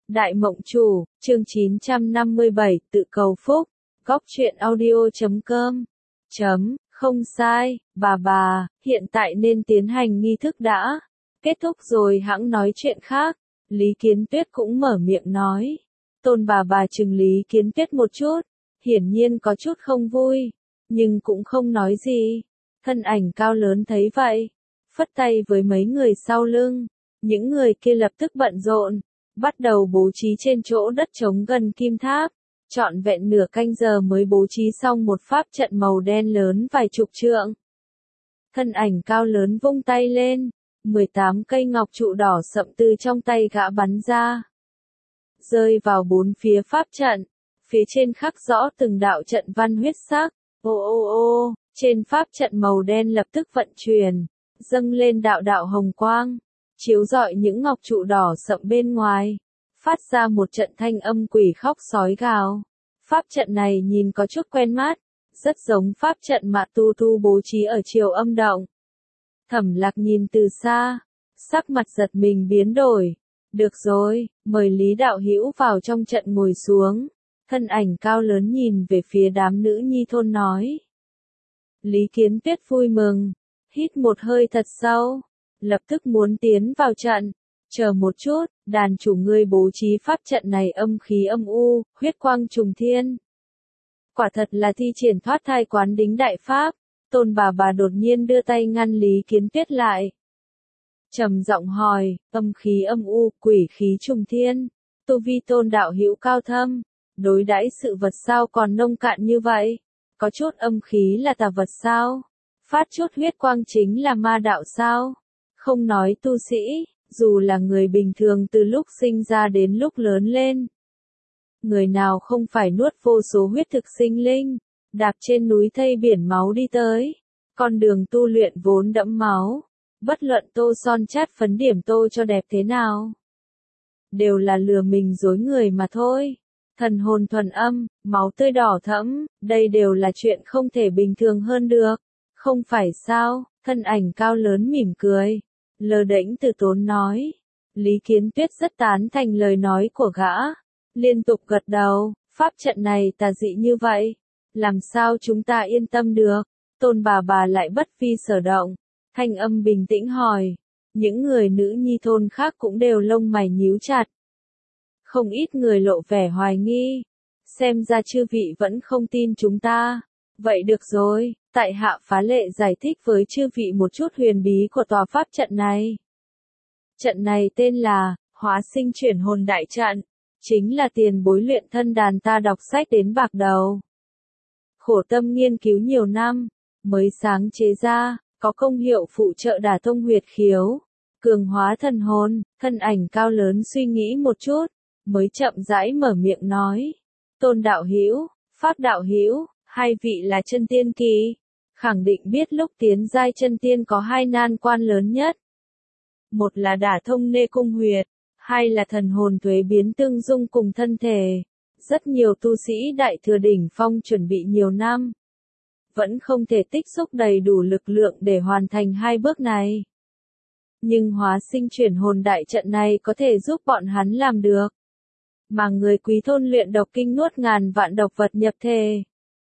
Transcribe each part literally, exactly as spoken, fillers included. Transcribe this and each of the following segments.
Đại Mộng Chủ, chương chín trăm năm mươi bảy, tự cầu phúc, góc truyện audio chấm com. Chấm, không sai, bà bà, hiện tại nên tiến hành nghi thức đã. Kết thúc rồi hẵng nói chuyện khác. Lý Kiến Tuyết cũng mở miệng nói. Tôn bà bà chừng Lý Kiến Tuyết một chút, hiển nhiên có chút không vui, nhưng cũng không nói gì. Thân ảnh cao lớn thấy vậy, phất tay với mấy người sau lưng. Những người kia lập tức bận rộn, bắt đầu bố trí trên chỗ đất trống gần kim tháp. Trọn vẹn nửa canh giờ mới bố trí xong một pháp trận màu đen lớn vài chục trượng. Thân ảnh cao lớn vung tay lên, mười tám cây ngọc trụ đỏ sậm từ trong tay gã bắn ra, rơi vào bốn phía pháp trận. Phía trên khắc rõ từng đạo trận văn huyết sắc. Ô ô ô, trên pháp trận màu đen lập tức vận chuyển, dâng lên đạo đạo hồng quang, chiếu rọi những ngọc trụ đỏ sậm bên ngoài, phát ra một trận thanh âm quỷ khóc sói gào. Pháp trận này nhìn có chút quen mắt, rất giống pháp trận mà Tu Tu bố trí ở Triều Âm Động. Thẩm Lạc nhìn từ xa, sắc mặt giật mình biến đổi. Được rồi, mời Lý đạo hữu vào trong trận ngồi xuống. Thân ảnh cao lớn nhìn về phía đám nữ nhi thôn nói. Lý Kiến Tuyết vui mừng, hít một hơi thật sâu, lập tức muốn tiến vào trận. Chờ một chút, đàn chủ ngươi bố trí pháp trận này âm khí âm u, huyết quang trùng thiên. Quả thật là thi triển thoát thai quán đính đại pháp. Tôn bà bà đột nhiên đưa tay ngăn Lý Kiến Tuyết lại. Trầm giọng hỏi, âm khí âm u, quỷ khí trùng thiên. Tu vi Tôn đạo hữu cao thâm, đối đãi sự vật sao còn nông cạn như vậy? Có chút âm khí là tà vật sao? Phát chút huyết quang chính là ma đạo sao? Không nói tu sĩ, dù là người bình thường từ lúc sinh ra đến lúc lớn lên, người nào không phải nuốt vô số huyết thực sinh linh, đạp trên núi thây biển máu đi tới. Con đường tu luyện vốn đẫm máu, bất luận tô son chát phấn điểm tô cho đẹp thế nào, đều là lừa mình dối người mà thôi. Thần hồn thuần âm, máu tươi đỏ thẫm, đây đều là chuyện không thể bình thường hơn được. Không phải sao? Thân ảnh cao lớn mỉm cười, lơ đễnh từ tốn nói. Lý Kiến Tuyết rất tán thành lời nói của gã, liên tục gật đầu. Pháp trận này tà dị như vậy, làm sao chúng ta yên tâm được? Tôn bà bà lại bất vi sở động, thanh âm bình tĩnh hỏi. Những người nữ nhi thôn khác cũng đều lông mày nhíu chặt. Không ít người lộ vẻ hoài nghi. Xem ra chư vị vẫn không tin chúng ta. Vậy được rồi, tại hạ phá lệ giải thích với chư vị một chút huyền bí của tòa pháp trận này. Trận này tên là Hóa Sinh Chuyển Hồn Đại Trận, chính là tiền bối luyện thân đàn ta đọc sách đến bạc đầu. Khổ tâm nghiên cứu nhiều năm, mới sáng chế ra, có công hiệu phụ trợ đả thông huyệt khiếu, cường hóa thần hồn. Thân ảnh cao lớn suy nghĩ một chút, mới chậm rãi mở miệng nói. Tôn đạo hữu, Pháp đạo hữu, hai vị là chân tiên kỳ, khẳng định biết lúc tiến giai chân tiên có hai nan quan lớn nhất. Một là đả thông nê cung huyệt, hai là thần hồn thuế biến tương dung cùng thân thể. Rất nhiều tu sĩ đại thừa đỉnh phong chuẩn bị nhiều năm, vẫn không thể tích xúc đầy đủ lực lượng để hoàn thành hai bước này. Nhưng hóa sinh chuyển hồn đại trận này có thể giúp bọn hắn làm được. Mà người quý thôn luyện độc kinh nuốt ngàn vạn độc vật nhập thể,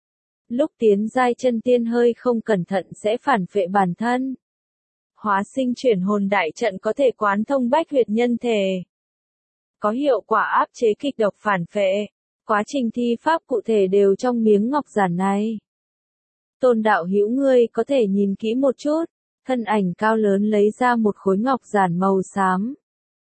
lúc tiến giai chân tiên hơi không cẩn thận sẽ phản phệ bản thân. Hóa sinh chuyển hồn đại trận có thể quán thông bách huyệt nhân thể, có hiệu quả áp chế kịch độc phản phệ. Quá trình thi pháp cụ thể đều trong miếng ngọc giản này. Tôn đạo hữu ngươi có thể nhìn kỹ một chút. Thân ảnh cao lớn lấy ra một khối ngọc giản màu xám,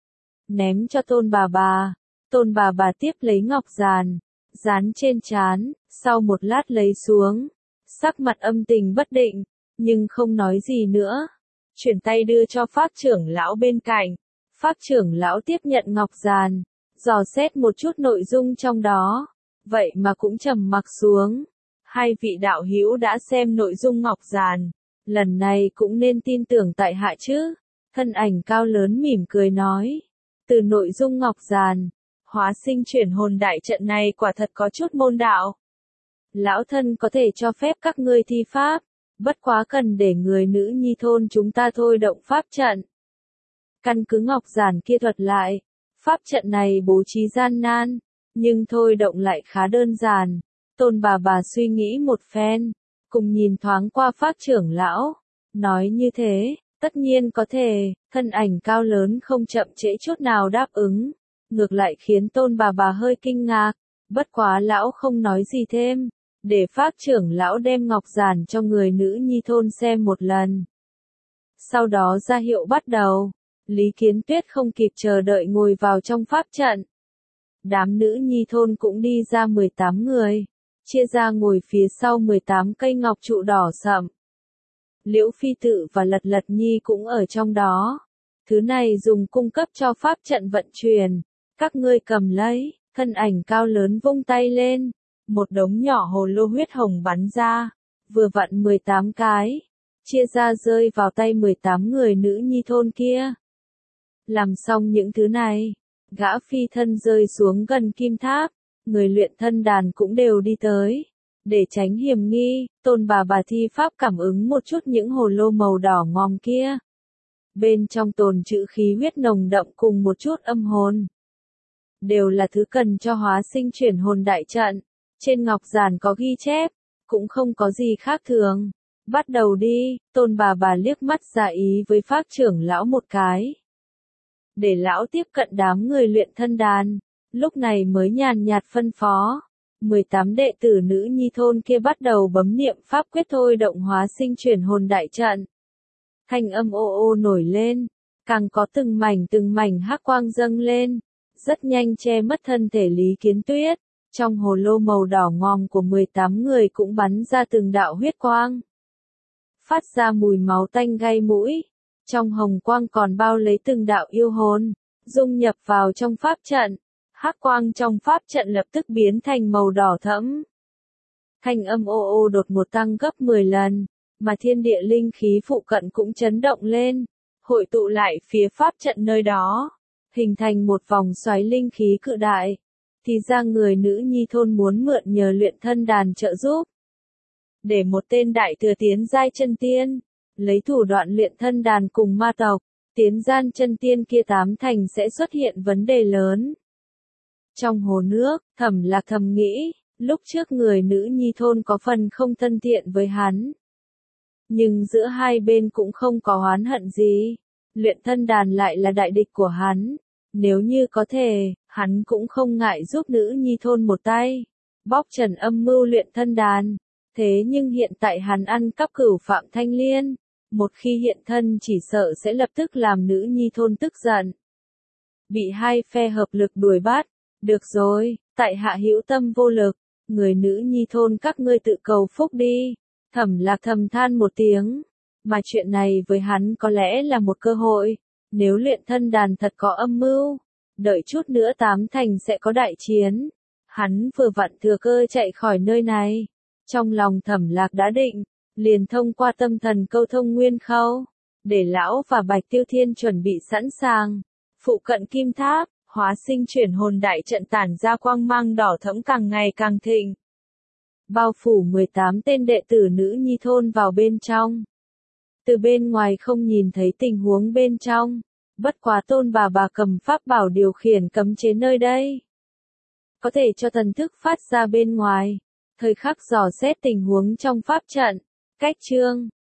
ném cho tôn bà bà. Tôn bà bà tiếp lấy ngọc giản, dán trên trán, sau một lát lấy xuống, sắc mặt âm tình bất định, nhưng không nói gì nữa. Chuyển tay đưa cho Pháp trưởng lão bên cạnh. Pháp trưởng lão tiếp nhận ngọc giản, dò xét một chút nội dung trong đó, vậy mà cũng trầm mặc xuống. Hai vị đạo hữu đã xem nội dung ngọc giản, lần này cũng nên tin tưởng tại hạ chứ. Thân ảnh cao lớn mỉm cười nói. Từ nội dung ngọc giản, hóa sinh chuyển hồn đại trận này quả thật có chút môn đạo. Lão thân có thể cho phép các ngươi thi pháp, bất quá cần để người nữ nhi thôn chúng ta thôi động pháp trận. Căn cứ ngọc giản kia thuật lại, Pháp trận này bố trí gian nan, nhưng thôi động lại khá đơn giản. Tôn bà bà suy nghĩ một phen, cùng nhìn thoáng qua Pháp trưởng lão, nói như thế, tất nhiên có thể, thân ảnh cao lớn không chậm trễ chút nào đáp ứng, ngược lại khiến Tôn bà bà hơi kinh ngạc, bất quá lão không nói gì thêm, để Pháp trưởng lão đem ngọc giản cho người nữ nhi thôn xem một lần. Sau đó ra hiệu bắt đầu, Lý Kiến Tuyết không kịp chờ đợi ngồi vào trong Pháp trận. Đám nữ nhi thôn cũng đi ra mười tám người, chia ra ngồi phía sau mười tám cây ngọc trụ đỏ sậm. Liễu Phi Tự và Lật Lật Nhi cũng ở trong đó. Thứ này dùng cung cấp cho Pháp trận vận chuyển. Các ngươi cầm lấy, thân ảnh cao lớn vung tay lên. Một đống nhỏ hồ lô huyết hồng bắn ra. Vừa vặn mười tám cái. Chia ra rơi vào tay mười tám người nữ nhi thôn kia. Làm xong những thứ này, gã phi thân rơi xuống gần kim tháp. Người luyện thân đàn cũng đều đi tới. Để tránh hiểm nghi, Tôn bà bà thi pháp cảm ứng một chút những hồ lô màu đỏ ngòm kia. Bên trong tồn trữ khí huyết nồng đậm cùng một chút âm hồn. Đều là thứ cần cho hóa sinh chuyển hồn đại trận. Trên ngọc giản có ghi chép, cũng không có gì khác thường. Bắt đầu đi, Tôn bà bà liếc mắt ra ý với Pháp trưởng lão một cái. Để lão tiếp cận đám người luyện thân đàn, lúc này mới nhàn nhạt phân phó. mười tám đệ tử nữ nhi thôn kia bắt đầu bấm niệm pháp quyết thôi động hóa sinh chuyển hồn đại trận. Thanh âm ô ô nổi lên, càng có từng mảnh từng mảnh hắc quang dâng lên, rất nhanh che mất thân thể Lý Kiến Tuyết. Trong hồ lô màu đỏ ngòm của mười tám người cũng bắn ra từng đạo huyết quang. Phát ra mùi máu tanh gây mũi, trong hồng quang còn bao lấy từng đạo yêu hồn, dung nhập vào trong pháp trận. Hắc quang trong pháp trận lập tức biến thành màu đỏ thẫm. Thanh âm ô ô đột ngột tăng gấp mười lần, mà thiên địa linh khí phụ cận cũng chấn động lên, hội tụ lại phía pháp trận nơi đó, hình thành một vòng xoáy linh khí cự đại. Thì ra người nữ nhi thôn muốn mượn nhờ luyện thân đàn trợ giúp. Để một tên đại thừa tiến giai chân tiên, lấy thủ đoạn luyện thân đàn cùng ma tộc, tiến gian chân tiên kia tám thành sẽ xuất hiện vấn đề lớn. Trong hồ nước, Thẩm Lạc thầm nghĩ, lúc trước người nữ nhi thôn có phần không thân thiện với hắn. Nhưng giữa hai bên cũng không có oán hận gì. Luyện thân đàn lại là đại địch của hắn. Nếu như có thể, hắn cũng không ngại giúp nữ nhi thôn một tay. Bóc trần âm mưu luyện thân đàn. Thế nhưng hiện tại hắn ăn cắp cửu Phạm Thanh Liên. Một khi hiện thân chỉ sợ sẽ lập tức làm nữ nhi thôn tức giận. Bị hai phe hợp lực đuổi bắt. Được rồi, tại hạ hữu tâm vô lực, người nữ nhi thôn các ngươi tự cầu phúc đi. Thẩm Lạc thầm than một tiếng, mà chuyện này với hắn có lẽ là một cơ hội, nếu luyện thân đàn thật có âm mưu, đợi chút nữa tám thành sẽ có đại chiến. Hắn vừa vặn thừa cơ chạy khỏi nơi này, trong lòng Thẩm Lạc đã định, liền thông qua tâm thần câu thông nguyên khâu, để lão và Bạch Tiêu Thiên chuẩn bị sẵn sàng. Phụ cận kim tháp, hóa sinh chuyển hồn đại trận tản ra quang mang đỏ thẫm càng ngày càng thịnh. Bao phủ mười tám tên đệ tử nữ nhi thôn vào bên trong. Từ bên ngoài không nhìn thấy tình huống bên trong. Bất quá Tôn bà bà cầm pháp bảo điều khiển cấm chế nơi đây. Có thể cho thần thức phát ra bên ngoài. Thời khắc dò xét tình huống trong pháp trận. Cách chương